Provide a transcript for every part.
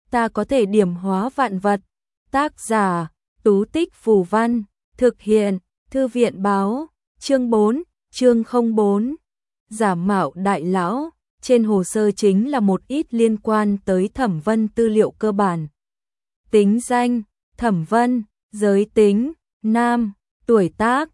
ta có thể điểm hóa vạn vật. Tác giả, Tú Tích Phù Văn, thực hiện, Thư viện báo, chương 4, chương 04. Giả mạo đại lão, trên hồ sơ chính là một ít liên quan tới Thẩm Vân tư liệu cơ bản. Tính danh, Thẩm Vân, giới tính, nam, tuổi tác,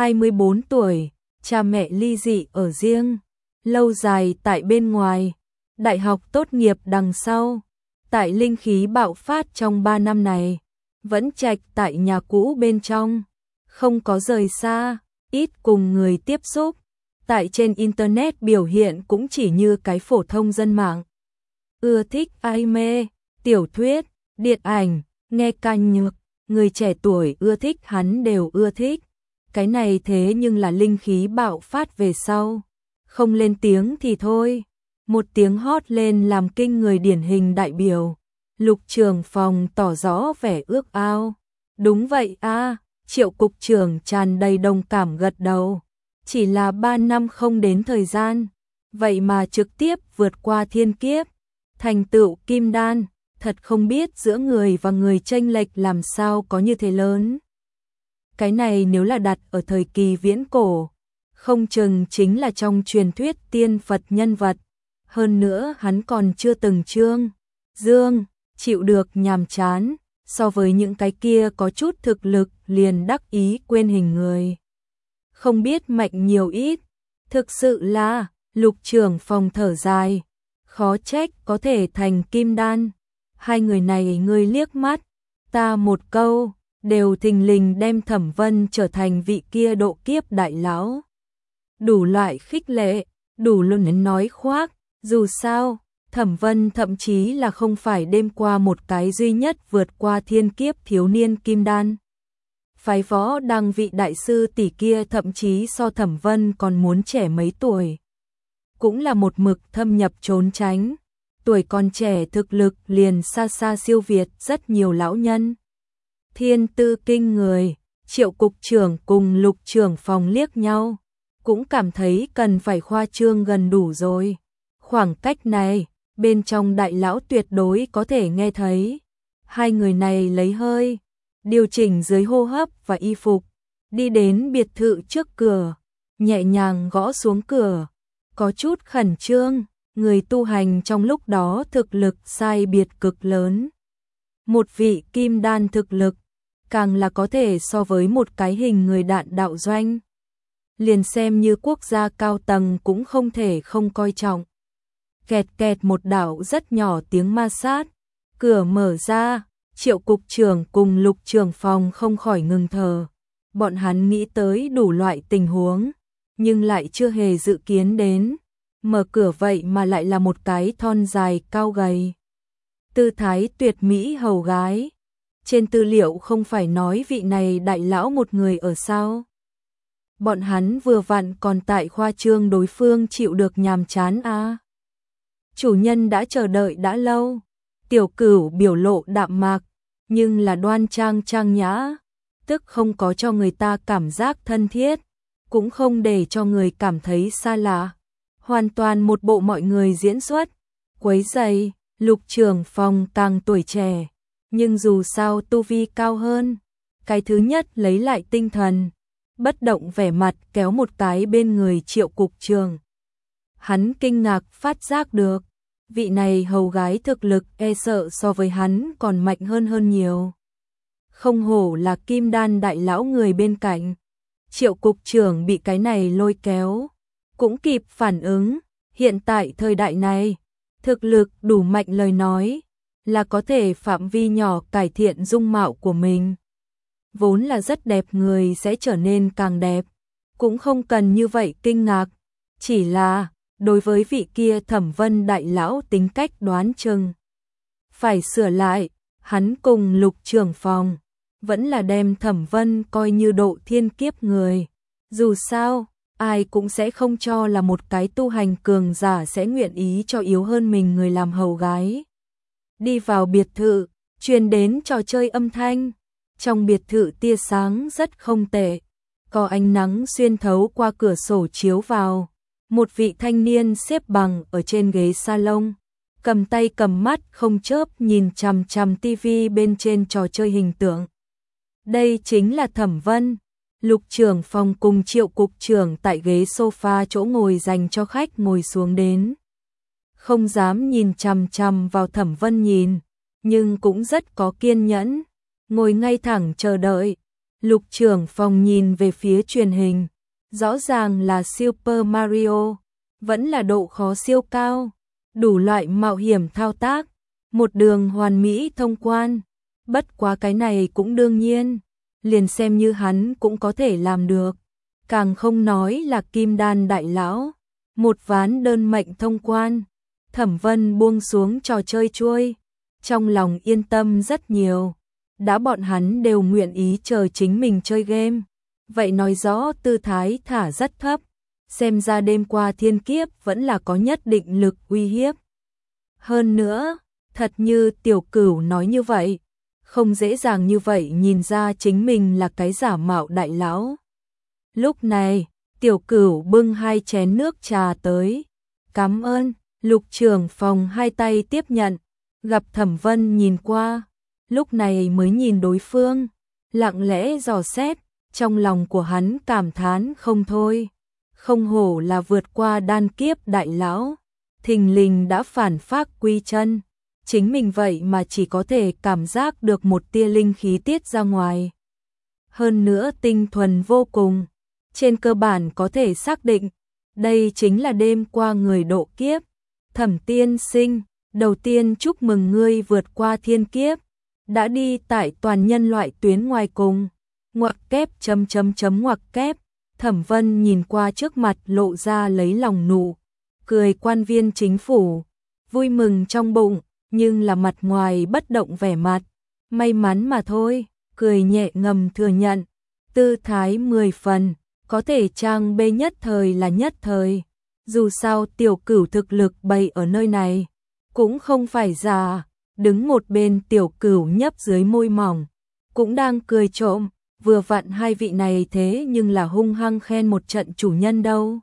24 tuổi, cha mẹ ly dị ở riêng, lâu dài tại bên ngoài, đại học tốt nghiệp đằng sau, tại linh khí bạo phát trong 3 năm này, vẫn trạch tại nhà cũ bên trong, không có rời xa, ít cùng người tiếp xúc, tại trên internet biểu hiện cũng chỉ như cái phổ thông dân mạng. Ưa thích anime, tiểu thuyết, điện ảnh, nghe ca nhạc, người trẻ tuổi ưa thích hắn đều ưa thích. Cái này thế nhưng là linh khí bạo phát về sau, không lên tiếng thì thôi, một tiếng hót lên làm kinh người điển hình đại biểu. Lục trưởng phòng tỏ rõ vẻ ước ao. Đúng vậy a, Triệu cục trưởng tràn đầy đồng cảm gật đầu. Chỉ là 3 năm không đến thời gian, vậy mà trực tiếp vượt qua thiên kiếp, thành tựu kim đan, thật không biết giữa người và người chênh lệch làm sao có như thế lớn. Cái này nếu là đặt ở thời kỳ viễn cổ, không chừng chính là trong truyền thuyết tiên Phật nhân vật. Hơn nữa hắn còn chưa từng dương, chịu được nhàm chán, so với những cái kia có chút thực lực liền đắc ý quên hình người. Không biết mạnh nhiều ít, thực sự là, lục trưởng phòng thở dài, khó trách có thể thành kim đan. Hai người này ngươi liếc mắt, ta một câu, đều thình lình đem Thẩm Vân trở thành vị kia độ kiếp đại lão. Đủ loại khích lệ, đủ luôn nói khoác, dù sao, Thẩm Vân thậm chí là không phải đêm qua một cái duy nhất vượt qua thiên kiếp thiếu niên kim đan. Phái võ đăng vị đại sư tỷ kia thậm chí so Thẩm Vân còn muốn trẻ mấy tuổi. Cũng là một mực thâm nhập trốn tránh, tuổi còn trẻ thực lực liền xa xa siêu việt rất nhiều lão nhân. Thiên tư kinh người, Triệu cục trưởng cùng Lục trưởng phòng liếc nhau, cũng cảm thấy cần phải khoa trương gần đủ rồi. Khoảng cách này, bên trong đại lão tuyệt đối có thể nghe thấy. Hai người này lấy hơi, điều chỉnh dưới hô hấp và y phục, đi đến biệt thự trước cửa, nhẹ nhàng gõ xuống cửa, có chút khẩn trương, người tu hành trong lúc đó thực lực sai biệt cực lớn. Một vị kim đan thực lực, càng là có thể so với một cái hình người đạn đạo doanh. Liền xem như quốc gia cao tầng cũng không thể không coi trọng. Kẹt kẹt một đạo rất nhỏ tiếng ma sát, cửa mở ra, Triệu cục trưởng cùng Lục trưởng phòng không khỏi ngừng thở. Bọn hắn nghĩ tới đủ loại tình huống, nhưng lại chưa hề dự kiến đến. Mở cửa vậy mà lại là một cái thon dài cao gầy, tư thái tuyệt mỹ hầu gái. Trên tư liệu không phải nói vị này đại lão một người ở sao? Bọn hắn vừa vặn còn tại khoa trương đối phương chịu được nhàm chán à? Chủ nhân đã chờ đợi đã lâu. Tiểu Cửu biểu lộ đạm mạc, nhưng là đoan trang trang nhã, tức không có cho người ta cảm giác thân thiết, cũng không để cho người cảm thấy xa lạ. Hoàn toàn một bộ mọi người diễn xuất. Quấy rầy, Lục trưởng phòng càng tuổi trẻ, nhưng dù sao tu vi cao hơn. Cái thứ nhất lấy lại tinh thần, bất động vẻ mặt kéo một cái bên người Triệu cục trưởng. Hắn kinh ngạc phát giác được, vị này hầu gái thực lực e sợ so với hắn còn mạnh hơn nhiều. Không hổ là kim đan đại lão người bên cạnh. Triệu cục trưởng bị cái này lôi kéo, cũng kịp phản ứng, hiện tại thời đại này, thực lực đủ mạnh lời nói, là có thể phạm vi nhỏ cải thiện dung mạo của mình. Vốn là rất đẹp người sẽ trở nên càng đẹp, cũng không cần như vậy kinh ngạc, chỉ là đối với vị kia Thẩm Vân đại lão tính cách đoán chừng phải sửa lại. Hắn cùng Lục trưởng phòng vẫn là đem Thẩm Vân coi như độ thiên kiếp người. Dù sao, ai cũng sẽ không cho là một cái tu hành cường giả sẽ nguyện ý cho yếu hơn mình người làm hầu gái. Đi vào biệt thự, truyền đến trò chơi âm thanh. Trong biệt thự tia sáng rất không tệ, có ánh nắng xuyên thấu qua cửa sổ chiếu vào. Một vị thanh niên xếp bằng ở trên ghế salon, cầm tay cầm mắt không chớp nhìn chằm chằm tivi bên trên trò chơi hình tượng. Đây chính là Thẩm Vân. Lục trưởng phòng cùng Triệu cục trưởng tại ghế sofa chỗ ngồi dành cho khách ngồi xuống đến. Không dám nhìn chằm chằm vào Thẩm Vân nhìn, nhưng cũng rất có kiên nhẫn, ngồi ngay thẳng chờ đợi. Lục trưởng phòng nhìn về phía truyền hình, rõ ràng là Super Mario, vẫn là độ khó siêu cao, đủ loại mạo hiểm thao tác, một đường hoàn mỹ thông quan. Bất quá cái này cũng đương nhiên, liền xem như hắn cũng có thể làm được, càng không nói là Kim Đan đại lão, một ván đơn mệnh thông quan. Thẩm Vân buông xuống trò chơi chuôi, trong lòng yên tâm rất nhiều, đã bọn hắn đều nguyện ý chờ chính mình chơi game, vậy nói rõ tư thái thả rất thấp, xem ra đêm qua thiên kiếp vẫn là có nhất định lực uy hiếp. Hơn nữa, thật như Tiểu Cửu nói như vậy, không dễ dàng như vậy nhìn ra chính mình là cái giả mạo đại lão. Lúc này, Tiểu Cửu bưng 2 chén nước trà tới. Cảm ơn. Lục trưởng phòng 2 tay tiếp nhận, gặp Thẩm Vân nhìn qua, lúc này mới nhìn đối phương, lặng lẽ dò xét, trong lòng của hắn cảm thán không thôi. Không hổ là vượt qua đan kiếp đại lão, thình lình đã phản phác quy chân, chính mình vậy mà chỉ có thể cảm giác được một tia linh khí tiết ra ngoài. Hơn nữa tinh thuần vô cùng, trên cơ bản có thể xác định, đây chính là đêm qua người độ kiếp. Thẩm tiên sinh, đầu tiên chúc mừng ngươi vượt qua thiên kiếp, đã đi tại toàn nhân loại tuyến ngoài cùng. Ngoặc kép ngoặc kép. Thẩm Vân nhìn qua trước mặt lộ ra lấy lòng nụ cười quan viên chính phủ, vui mừng trong bụng, nhưng là mặt ngoài bất động vẻ mặt, may mắn mà thôi, cười nhẹ ngầm thừa nhận, tư thái 10 phần, có thể trang bê nhất thời là nhất thời. Dù sao Tiểu Cửu thực lực bày ở nơi này, cũng không phải giả, đứng một bên Tiểu Cửu nhấp dưới môi mỏng, cũng đang cười trộm, vừa vặn 2 vị này thế nhưng là hung hăng khen một trận chủ nhân đâu.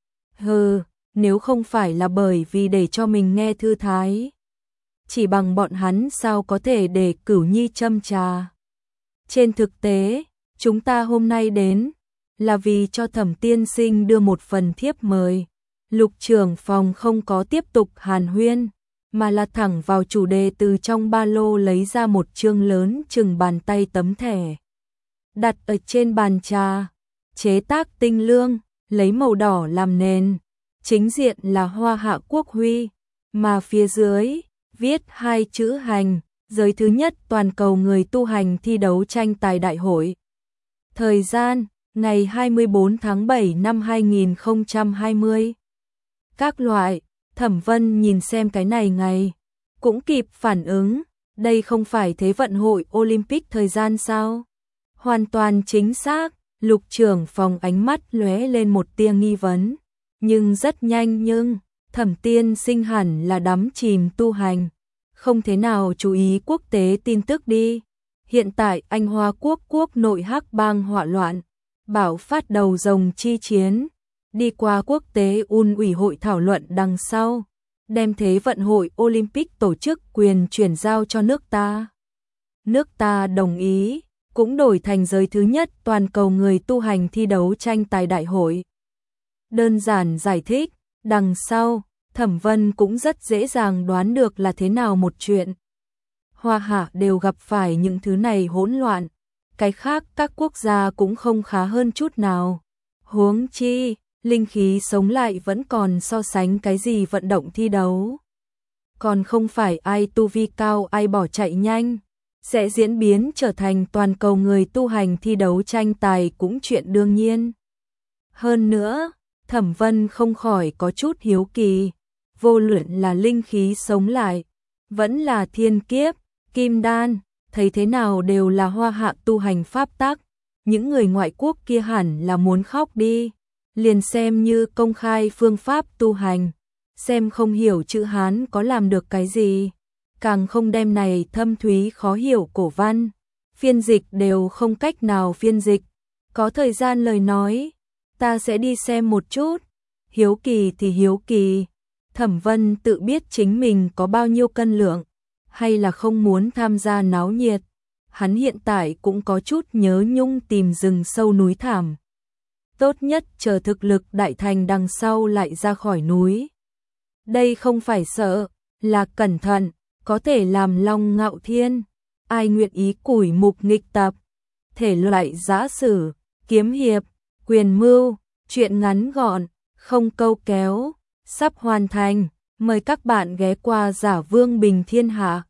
Hừ, nếu không phải là bởi vì để cho mình nghe thư thái, chỉ bằng bọn hắn sao có thể để Cửu Nhi châm trà. Trên thực tế, chúng ta hôm nay đến, là vì cho Thẩm tiên sinh đưa một phần thiếp mời. Lục trưởng phòng không có tiếp tục hàn huyên, mà là thẳng vào chủ đề, từ trong ba lô lấy ra một chương lớn chừng bàn tay tấm thẻ. Đặt ở trên bàn trà, chế tác tinh lương, lấy màu đỏ làm nền, chính diện là hoa hạ quốc huy, mà phía dưới, viết 2 chữ hành, giới thứ nhất toàn cầu người tu hành thi đấu tranh tài đại hội. Thời gian, ngày 24 tháng 7 năm 2020. Các loại, Thẩm Vân nhìn xem cái này ngày, cũng kịp phản ứng, đây không phải Thế vận hội Olympic thời gian sao? Hoàn toàn chính xác, lục trưởng phòng ánh mắt lóe lên một tia nghi vấn, nhưng rất nhanh Thẩm tiên sinh hẳn là đắm chìm tu hành, không thế nào chú ý quốc tế tin tức đi. Hiện tại Anh Hoa quốc nội Hắc Bang hỏa loạn, bảo phát đầu rồng chi chiến. Đi qua quốc tế ủy hội thảo luận đằng sau, đem Thế vận hội Olympic tổ chức quyền chuyển giao cho nước ta. Nước ta đồng ý, cũng đổi thành giới thứ nhất toàn cầu người tu hành thi đấu tranh tài đại hội. Đơn giản giải thích, đằng sau, Thẩm Vân cũng rất dễ dàng đoán được là thế nào một chuyện. Hoa hạ đều gặp phải những thứ này hỗn loạn, cái khác các quốc gia cũng không khá hơn chút nào. Huống chi, linh khí sống lại vẫn còn so sánh cái gì vận động thi đấu. Còn không phải ai tu vi cao ai bỏ chạy nhanh, sẽ diễn biến trở thành toàn cầu người tu hành thi đấu tranh tài cũng chuyện đương nhiên. Hơn nữa, Thẩm Vân không khỏi có chút hiếu kỳ, vô luận là linh khí sống lại, vẫn là thiên kiếp, kim đan, thấy thế nào đều là hoa hạ tu hành pháp tắc, những người ngoại quốc kia hẳn là muốn khóc đi. Liền xem như công khai phương pháp tu hành, xem không hiểu chữ Hán có làm được cái gì, càng không đem này thâm thúy khó hiểu cổ văn, phiên dịch đều không cách nào phiên dịch. Có thời gian lời nói, ta sẽ đi xem một chút, hiếu kỳ thì hiếu kỳ, Thẩm Vân tự biết chính mình có bao nhiêu cân lượng, hay là không muốn tham gia náo nhiệt. Hắn hiện tại cũng có chút nhớ nhung tìm rừng sâu núi thảm. Tốt nhất chờ thực lực đại thành đằng sau lại ra khỏi núi. Đây không phải sợ, là cẩn thận, có thể làm long ngạo thiên. Ai nguyện ý củi mục nghịch tập, thể loại giã sử, kiếm hiệp, quyền mưu, truyện ngắn gọn, không câu kéo, sắp hoàn thành. Mời các bạn ghé qua Giả Vương Bình Thiên Hạ.